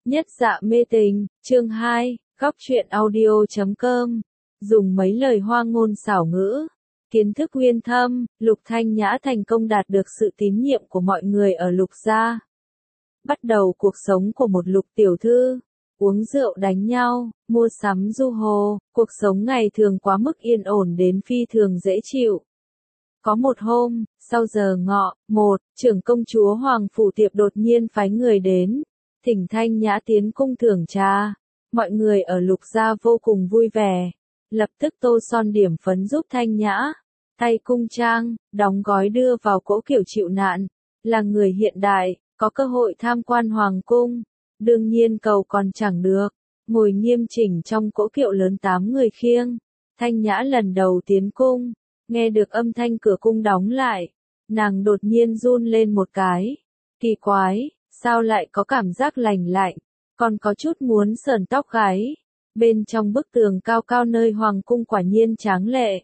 Nhất dạ mê tình, chương 2, góc truyện audio.com. Dùng mấy lời hoa ngôn xảo ngữ, kiến thức uyên thâm, Lục Thanh Nhã thành công đạt được sự tín nhiệm của mọi người ở Lục gia. Bắt đầu cuộc sống của một Lục tiểu thư, uống rượu đánh nhau, mua sắm du hồ, cuộc sống ngày thường quá mức yên ổn đến phi thường dễ chịu. Có một hôm, sau giờ ngọ, trưởng công chúa Hoàng Phủ Tiệp đột nhiên phái người đến, thỉnh Thanh Nhã tiến cung thưởng trà. Mọi người ở Lục gia vô cùng vui vẻ, lập tức tô son điểm phấn giúp Thanh Nhã, tay cung trang, đóng gói đưa vào cỗ kiểu chịu nạn. Là người hiện đại, có cơ hội tham quan Hoàng cung, đương nhiên cầu còn chẳng được, ngồi nghiêm chỉnh trong cỗ kiệu lớn 8 người khiêng. Thanh Nhã lần đầu tiến cung, nghe được âm thanh cửa cung đóng lại, nàng đột nhiên run lên một cái. Kỳ quái, sao lại có cảm giác lành lạnh, còn có chút muốn sờn tóc gáy. Bên trong bức tường cao cao nơi hoàng cung quả nhiên tráng lệ.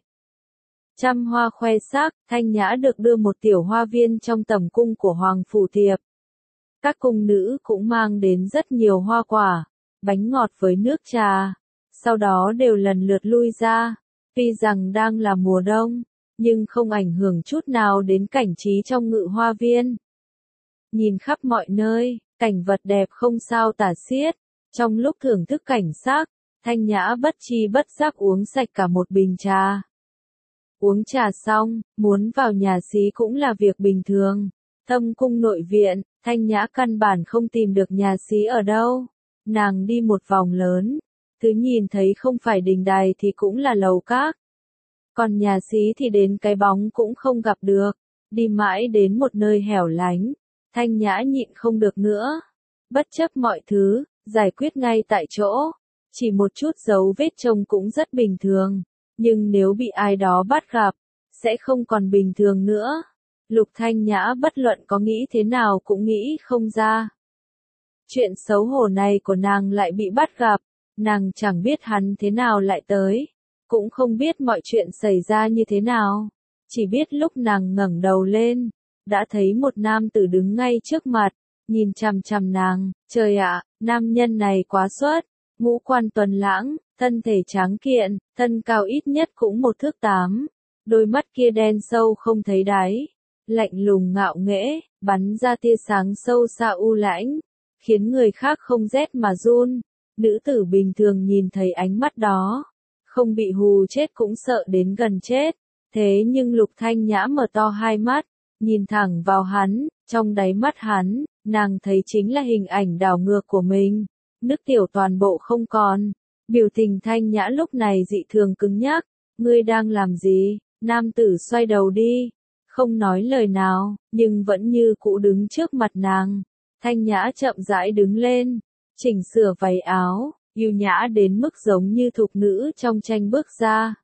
Trăm hoa khoe sắc, Thanh Nhã được đưa một tiểu hoa viên trong tầm cung của Hoàng Phủ Tiệp. Các cung nữ cũng mang đến rất nhiều hoa quả, bánh ngọt với nước trà, sau đó đều lần lượt lui ra. Tuy rằng đang là mùa đông, nhưng không ảnh hưởng chút nào đến cảnh trí trong ngự hoa viên. Nhìn khắp mọi nơi, cảnh vật đẹp không sao tả xiết. Trong lúc thưởng thức cảnh sắc, Thanh Nhã bất tri bất giác uống sạch cả một bình trà. Uống trà xong, muốn vào nhà xí cũng là việc bình thường. Thâm cung nội viện, Thanh Nhã căn bản không tìm được nhà xí ở đâu. Nàng đi một vòng lớn, thứ nhìn thấy không phải đình đài thì cũng là lầu các. Còn nhà xí thì đến cái bóng cũng không gặp được. Đi mãi đến một nơi hẻo lánh, Thanh Nhã nhịn không được nữa. Bất chấp mọi thứ, giải quyết ngay tại chỗ. Chỉ một chút dấu vết trông cũng rất bình thường. Nhưng nếu bị ai đó bắt gặp, sẽ không còn bình thường nữa. Lục Thanh Nhã bất luận có nghĩ thế nào cũng nghĩ không ra. Chuyện xấu hổ này của nàng lại bị bắt gặp. Nàng chẳng biết hắn thế nào lại tới. Cũng không biết mọi chuyện xảy ra như thế nào. Chỉ biết lúc nàng ngẩng đầu lên, đã thấy một nam tử đứng ngay trước mặt, nhìn chằm chằm nàng. Trời ạ, nam nhân này quá xuất, ngũ quan tuấn lãng, thân thể tráng kiện, thân cao ít nhất cũng 1 thước 8, đôi mắt kia đen sâu không thấy đáy, lạnh lùng ngạo nghễ, bắn ra tia sáng sâu xa u lãnh, khiến người khác không rét mà run. Nữ tử bình thường nhìn thấy ánh mắt đó, không bị hù chết cũng sợ đến gần chết. Thế nhưng Lục Thanh Nhã mở to hai mắt, nhìn thẳng vào hắn, trong đáy mắt hắn, nàng thấy chính là hình ảnh đảo ngược của mình. Nước tiểu toàn bộ không còn. Biểu tình Thanh Nhã lúc này dị thường cứng nhắc. Ngươi đang làm gì? Nam tử xoay đầu đi, không nói lời nào, nhưng vẫn như cũ đứng trước mặt nàng. Thanh Nhã chậm rãi đứng lên, chỉnh sửa váy áo, yêu nhã đến mức giống như thục nữ trong tranh bước ra.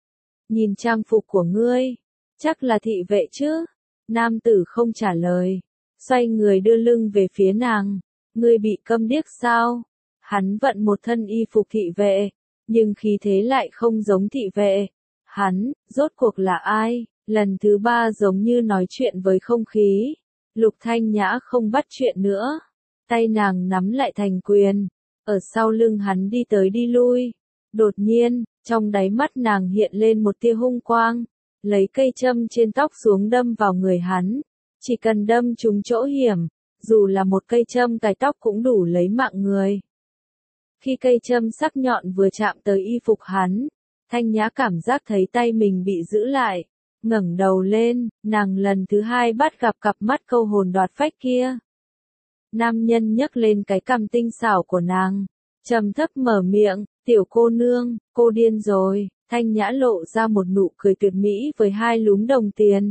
Nhìn trang phục của ngươi, chắc là thị vệ chứ? Nam tử không trả lời, xoay người đưa lưng về phía nàng. Ngươi bị câm điếc sao? Hắn vận một thân y phục thị vệ, nhưng khí thế lại không giống thị vệ. Hắn, rốt cuộc là ai? Lần thứ 3 giống như nói chuyện với không khí. Lục Thanh Nhã không bắt chuyện nữa. Tay nàng nắm lại thành quyền. Ở sau lưng hắn đi tới đi lui. Đột nhiên, trong đáy mắt nàng hiện lên một tia hung quang. Lấy cây châm trên tóc xuống đâm vào người hắn. Chỉ cần đâm trúng chỗ hiểm, dù là một cây châm cài tóc cũng đủ lấy mạng người. Khi cây châm sắc nhọn vừa chạm tới y phục hắn, Thanh Nhã cảm giác thấy tay mình bị giữ lại. Ngẩng đầu lên, nàng lần thứ 2 bắt gặp cặp mắt câu hồn đoạt phách kia. Nam nhân nhấc lên cái cằm tinh xảo của nàng, trầm thấp mở miệng, tiểu cô nương, cô điên rồi. Thanh Nhã lộ ra một nụ cười tuyệt mỹ với 2 lúm đồng tiền.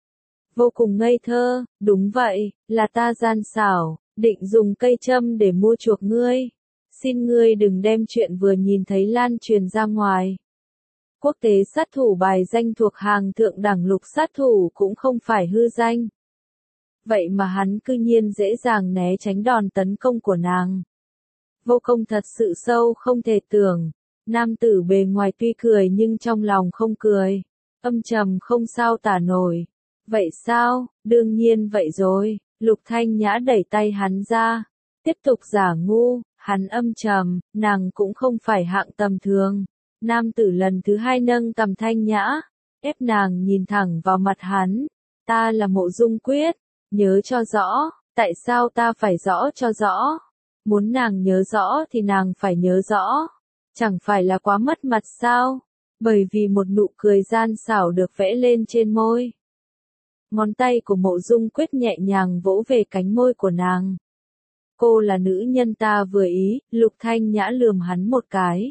Vô cùng ngây thơ, đúng vậy, là ta gian xảo, định dùng cây châm để mua chuộc ngươi. Xin ngươi đừng đem chuyện vừa nhìn thấy lan truyền ra ngoài. Quốc tế sát thủ bài danh thuộc hàng thượng đẳng lục sát thủ cũng không phải hư danh. Vậy mà hắn cư nhiên dễ dàng né tránh đòn tấn công của nàng. Vô công thật sự sâu không thể tưởng. Nam tử bề ngoài tuy cười nhưng trong lòng không cười. Âm trầm không sao tả nổi. Vậy sao? Đương nhiên vậy rồi. Lục Thanh Nhã đẩy tay hắn ra. tiếp tục giả ngu, hắn âm trầm, nàng cũng không phải hạng tầm thường. Nam tử lần thứ hai nâng cầm Thanh Nhã, ép nàng nhìn thẳng vào mặt hắn. Ta là Mộ Dung Quyết, nhớ cho rõ, tại sao ta phải rõ cho rõ? Muốn nàng nhớ rõ thì nàng phải nhớ rõ. Chẳng phải là quá mất mặt sao? Bởi vì một nụ cười gian xảo được vẽ lên trên môi. Ngón tay của Mộ Dung Quyết nhẹ nhàng vỗ về cánh môi của nàng. Cô là nữ nhân ta vừa ý, Lục Thanh Nhã lườm hắn một cái.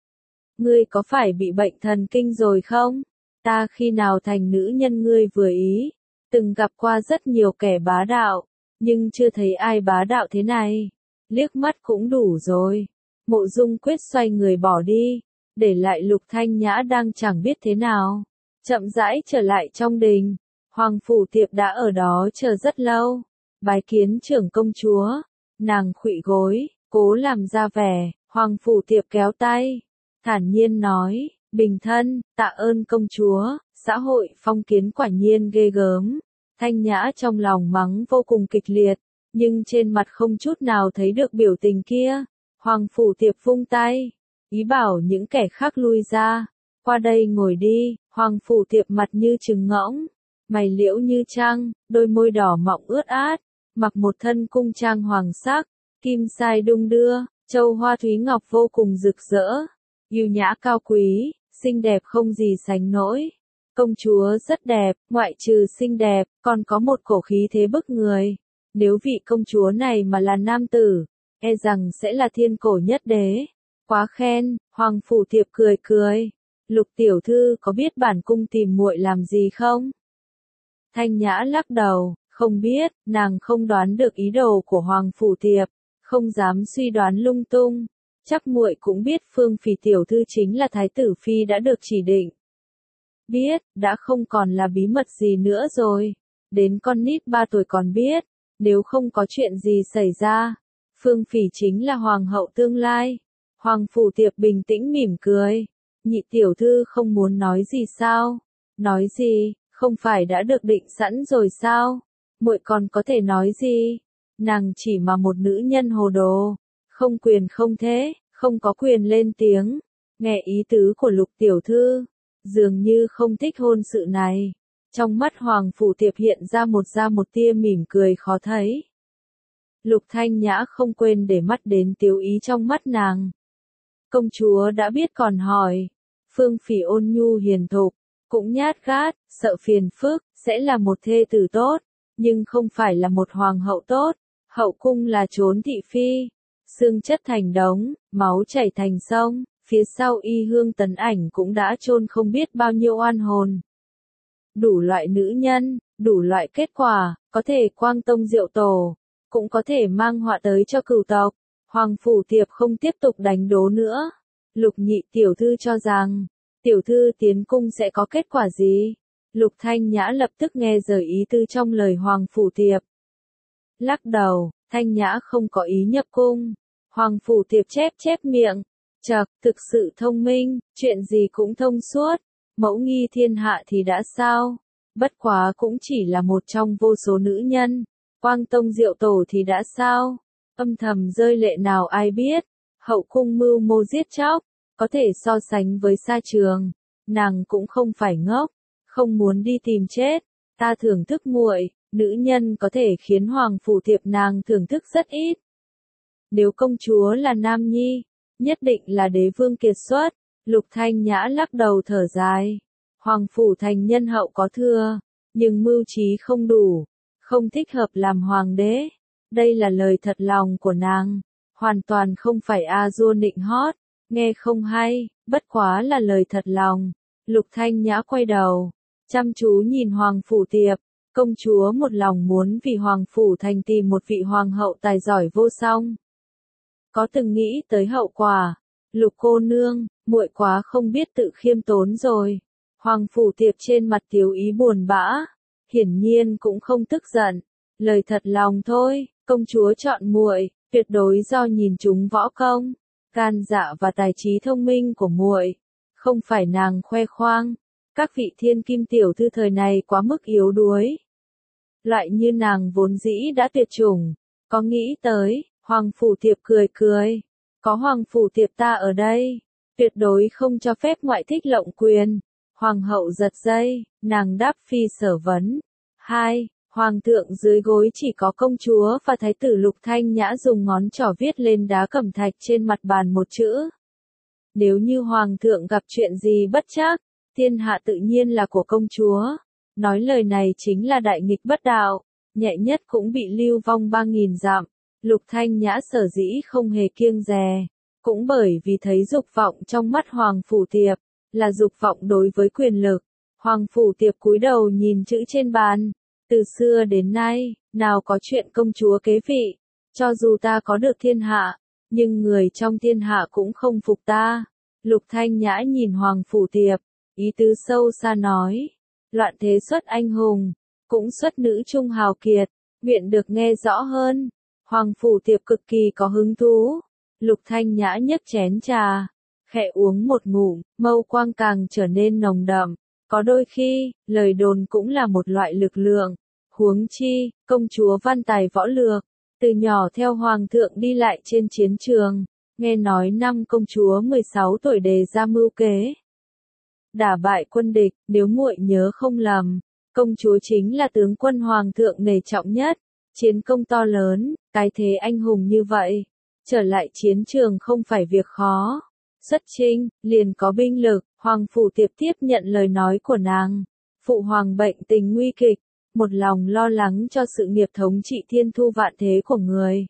Ngươi có phải bị bệnh thần kinh rồi không? Ta khi nào thành nữ nhân ngươi vừa ý? Từng gặp qua rất nhiều kẻ bá đạo, nhưng chưa thấy ai bá đạo thế này. Liếc mắt cũng đủ rồi. Mộ Dung Quyết xoay người bỏ đi, để lại Lục Thanh Nhã đang chẳng biết thế nào. Chậm rãi trở lại trong đình, Hoàng Phủ Tiệp đã ở đó chờ rất lâu. Bái kiến trưởng công chúa, nàng khuỵu gối, cố làm ra vẻ. Hoàng Phủ Tiệp kéo tay, thản nhiên nói, bình thân, tạ ơn công chúa. Xã hội phong kiến quả nhiên ghê gớm. Thanh Nhã trong lòng mắng vô cùng kịch liệt, nhưng trên mặt không chút nào thấy được biểu tình kia. Hoàng Phủ Tiệp vung tay, ý bảo những kẻ khác lui ra. Qua đây ngồi đi. Hoàng Phủ Tiệp mặt như trứng ngỗng, mày liễu như trăng, đôi môi đỏ mọng ướt át, mặc một thân cung trang hoàng sắc, kim sai đung đưa, châu hoa thúy ngọc vô cùng rực rỡ, yêu nhã cao quý, xinh đẹp không gì sánh nổi. Công chúa rất đẹp, ngoại trừ xinh đẹp, còn có một cổ khí thế bức người. Nếu vị công chúa này mà là nam tử, e rằng sẽ là thiên cổ nhất đế. Quá khen. Hoàng Phủ Tiệp cười cười. Lục tiểu thư có biết bản cung tìm muội làm gì không? Thanh Nhã lắc đầu, không biết. Nàng không đoán được ý đồ của Hoàng Phủ Tiệp, không dám suy đoán lung tung. Chắc muội cũng biết Phương Phỉ tiểu thư chính là thái tử phi đã được chỉ định. Biết, đã không còn là bí mật gì nữa rồi. Đến con nít 3 tuổi còn biết. Nếu không có chuyện gì xảy ra, Phương Phỉ chính là hoàng hậu tương lai. Hoàng Phủ Tiệp bình tĩnh mỉm cười. Nhị tiểu thư không muốn nói gì sao? Nói gì, không phải đã được định sẵn rồi sao? Muội còn có thể nói gì? Nàng chỉ mà một nữ nhân hồ đồ, không quyền không thế, không có quyền lên tiếng. Nghe ý tứ của Lục tiểu thư, dường như không thích hôn sự này. Trong mắt Hoàng Phủ Tiệp hiện ra một tia mỉm cười khó thấy. Lục Thanh Nhã không quên để mắt đến tiếu ý trong mắt nàng. Công chúa đã biết còn hỏi. Phương Phỉ ôn nhu hiền thục, cũng nhát gát, sợ phiền phức, sẽ là một thê tử tốt, nhưng không phải là một hoàng hậu tốt. Hậu cung là chốn thị phi, xương chất thành đống, máu chảy thành sông, phía sau Y Hương Tấn Ảnh cũng đã chôn không biết bao nhiêu oan hồn. Đủ loại nữ nhân, đủ loại kết quả, có thể quang tông diệu tổ, cũng có thể mang họa tới cho cửu tộc. Hoàng Phủ Tiệp không tiếp tục đánh đố nữa. Lục nhị tiểu thư cho rằng, tiểu thư tiến cung sẽ có kết quả gì? Lục Thanh Nhã lập tức nghe rời ý tư trong lời Hoàng Phủ Tiệp. Lắc đầu, Thanh Nhã không có ý nhập cung. Hoàng Phủ Tiệp chép miệng. Chậc, thực sự thông minh, chuyện gì cũng thông suốt. Mẫu nghi thiên hạ thì đã sao? Bất quá cũng chỉ là một trong vô số nữ nhân. Quang tông diệu tổ thì đã sao? Âm thầm rơi lệ nào ai biết. Hậu cung mưu mô giết chóc, có thể so sánh với sa trường. Nàng cũng không phải ngốc, không muốn đi tìm chết. Ta thưởng thức muội, nữ nhân có thể khiến Hoàng Phủ Tiệp nàng thưởng thức rất ít. Nếu công chúa là nam nhi, nhất định là đế vương kiệt xuất. Lục Thanh Nhã lắc đầu thở dài. Hoàng Phủ thành nhân hậu có thừa, nhưng mưu trí không đủ, không thích hợp làm hoàng đế. Đây là lời thật lòng của nàng, hoàn toàn không phải a dua nịnh hót, nghe không hay, bất quá là lời thật lòng. Lục Thanh Nhã quay đầu, chăm chú nhìn Hoàng Phủ Tiệp. Công chúa một lòng muốn vì Hoàng Phủ thành tìm một vị hoàng hậu tài giỏi vô song. Có từng nghĩ tới hậu quả? Lục cô nương, muội quá không biết tự khiêm tốn rồi. Hoàng Phủ Tiệp trên mặt tiếu ý buồn bã, hiển nhiên cũng không tức giận. Lời thật lòng thôi, công chúa chọn muội, tuyệt đối do nhìn chúng võ công, gan dạ và tài trí thông minh của muội, không phải nàng khoe khoang. Các vị thiên kim tiểu thư thời này quá mức yếu đuối. Loại như nàng vốn dĩ đã tuyệt chủng, có nghĩ tới, Hoàng Phủ Tiệp cười cười. Có Hoàng Phủ Tiệp ta ở đây. Tuyệt đối không cho phép ngoại thích lộng quyền. Hoàng hậu giật dây, nàng đáp phi sở vấn. 2. Hoàng thượng dưới gối chỉ có công chúa và thái tử Lục Thanh Nhã dùng ngón trỏ viết lên đá cẩm thạch trên mặt bàn một chữ. Nếu như hoàng thượng gặp chuyện gì bất trắc, thiên hạ tự nhiên là của công chúa. Nói lời này chính là đại nghịch bất đạo, nhẹ nhất cũng bị lưu vong 3.000 dặm. Lục Thanh Nhã sở dĩ không hề kiêng dè, cũng bởi vì thấy dục vọng trong mắt Hoàng Phủ Tiệp, là dục vọng đối với quyền lực. Hoàng Phủ Tiệp cúi đầu nhìn chữ trên bàn. Từ xưa đến nay, nào có chuyện công chúa kế vị, cho dù ta có được thiên hạ, nhưng người trong thiên hạ cũng không phục ta. Lục Thanh Nhã nhìn Hoàng Phủ Tiệp, ý tứ sâu xa nói, loạn thế xuất anh hùng, cũng xuất nữ trung hào kiệt, nguyện được nghe rõ hơn. Hoàng Phủ Tiệp cực kỳ có hứng thú. Lục Thanh Nhã nhấc chén trà, khẽ uống một ngụm, mâu quang càng trở nên nồng đậm. Có đôi khi, lời đồn cũng là một loại lực lượng. Huống chi, công chúa văn tài võ lược, từ nhỏ theo hoàng thượng đi lại trên chiến trường, nghe nói năm công chúa 16 tuổi đề ra mưu kế đả bại quân địch, nếu muội nhớ không lầm, công chúa chính là tướng quân hoàng thượng nể trọng nhất, chiến công to lớn, cái thế anh hùng như vậy, trở lại chiến trường không phải việc khó. Xuất chinh, liền có binh lực. Hoàng Phủ Tiệp tiếp nhận lời nói của nàng. Phụ hoàng bệnh tình nguy kịch, một lòng lo lắng cho sự nghiệp thống trị thiên thu vạn thế của người.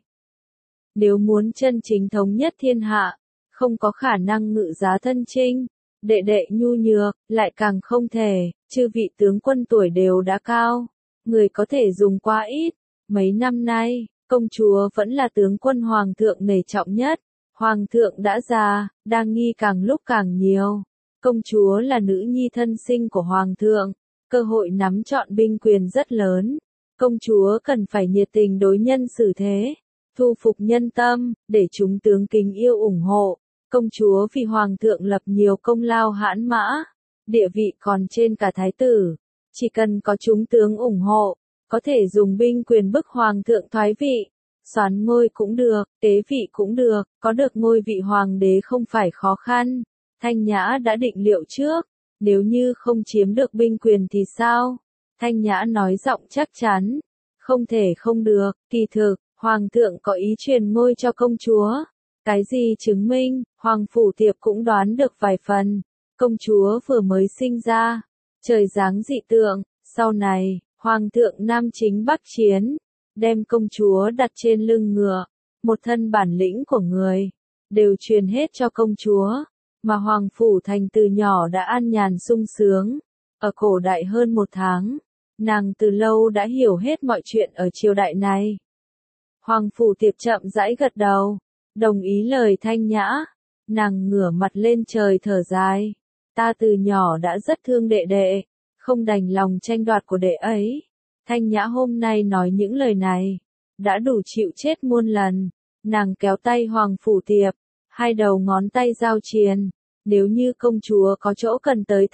Nếu muốn chân chính thống nhất thiên hạ, không có khả năng ngự giá thân chinh, đệ đệ nhu nhược, lại càng không thể, chư vị tướng quân tuổi đều đã cao, người có thể dùng quá ít. Mấy năm nay, công chúa vẫn là tướng quân hoàng thượng nể trọng nhất. Hoàng thượng đã già, đang nghi càng lúc càng nhiều. Công chúa là nữ nhi thân sinh của hoàng thượng, cơ hội nắm trọn binh quyền rất lớn. Công chúa cần phải nhiệt tình đối nhân xử thế, thu phục nhân tâm, để chúng tướng kính yêu ủng hộ. Công chúa vì hoàng thượng lập nhiều công lao hãn mã, địa vị còn trên cả thái tử. Chỉ cần có chúng tướng ủng hộ, có thể dùng binh quyền bức hoàng thượng thoái vị. Soán ngôi cũng được, kế vị cũng được, có được ngôi vị hoàng đế không phải khó khăn. Thanh Nhã đã định liệu trước, nếu như không chiếm được binh quyền thì sao? Thanh Nhã nói giọng chắc chắn, không thể không được, kỳ thực, hoàng thượng có ý truyền ngôi cho công chúa. Cái gì chứng minh, Hoàng Phủ Tiệp cũng đoán được vài phần, công chúa vừa mới sinh ra, trời giáng dị tượng, sau này, hoàng thượng nam chính bắc chiến. Đem công chúa đặt trên lưng ngựa, một thân bản lĩnh của người, đều truyền hết cho công chúa, mà Hoàng Phủ Thành từ nhỏ đã an nhàn sung sướng, ở cổ đại hơn 1 tháng, nàng từ lâu đã hiểu hết mọi chuyện ở triều đại này. Hoàng Phủ Tiệp chậm rãi gật đầu, đồng ý lời Thanh Nhã, nàng ngửa mặt lên trời thở dài, ta từ nhỏ đã rất thương đệ đệ, không đành lòng tranh đoạt của đệ ấy. Thanh Nhã hôm nay nói những lời này, đã đủ chịu chết muôn lần. Nàng kéo tay Hoàng Phủ Tiệp, hai đầu ngón tay giao triền. Nếu như công chúa có chỗ cần tới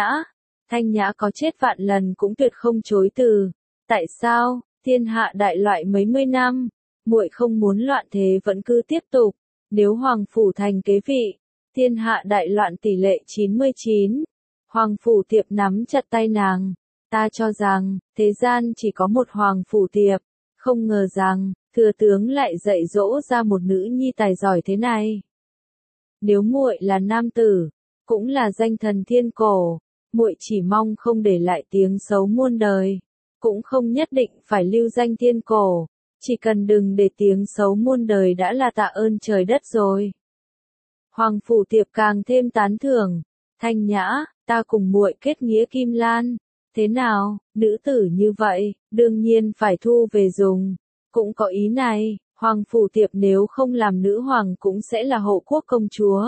Thanh Nhã có chết vạn lần cũng tuyệt không chối từ. Tại sao, thiên hạ đại loại mấy mươi năm, muội không muốn loạn thế vẫn cứ tiếp tục. Nếu Hoàng Phủ thành kế vị, thiên hạ đại loạn tỷ lệ 99. Hoàng Phủ Tiệp nắm chặt tay nàng. Ta cho rằng, thế gian chỉ có một Hoàng Phủ Tiệp, không ngờ rằng, thừa tướng lại dạy dỗ ra một nữ nhi tài giỏi thế này. Nếu muội là nam tử, cũng là danh thần thiên cổ, muội chỉ mong không để lại tiếng xấu muôn đời, cũng không nhất định phải lưu danh thiên cổ, chỉ cần đừng để tiếng xấu muôn đời đã là tạ ơn trời đất rồi. Hoàng Phủ Tiệp càng thêm tán thưởng, Thanh Nhã, ta cùng muội kết nghĩa kim lan. Thế nào, nữ tử như vậy, đương nhiên phải thu về dùng. Cũng có ý này, Hoàng Phủ Tiệp nếu không làm nữ hoàng cũng sẽ là hộ quốc công chúa.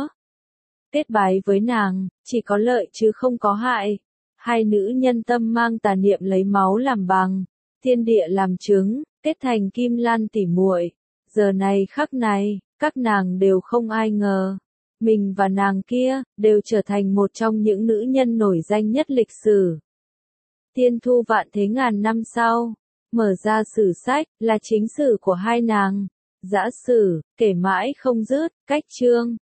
Kết bái với nàng, chỉ có lợi chứ không có hại. Hai nữ nhân tâm mang tà niệm lấy máu làm bằng, thiên địa làm chứng, kết thành kim lan tỉ muội. Giờ này khắc này, các nàng đều không ai ngờ. Mình và nàng kia, đều trở thành một trong những nữ nhân nổi danh nhất lịch sử. Thiên thu vạn thế ngàn năm sau, mở ra sử sách, là chính sử của hai nàng. Dã sử, kể mãi không dứt, cách chương.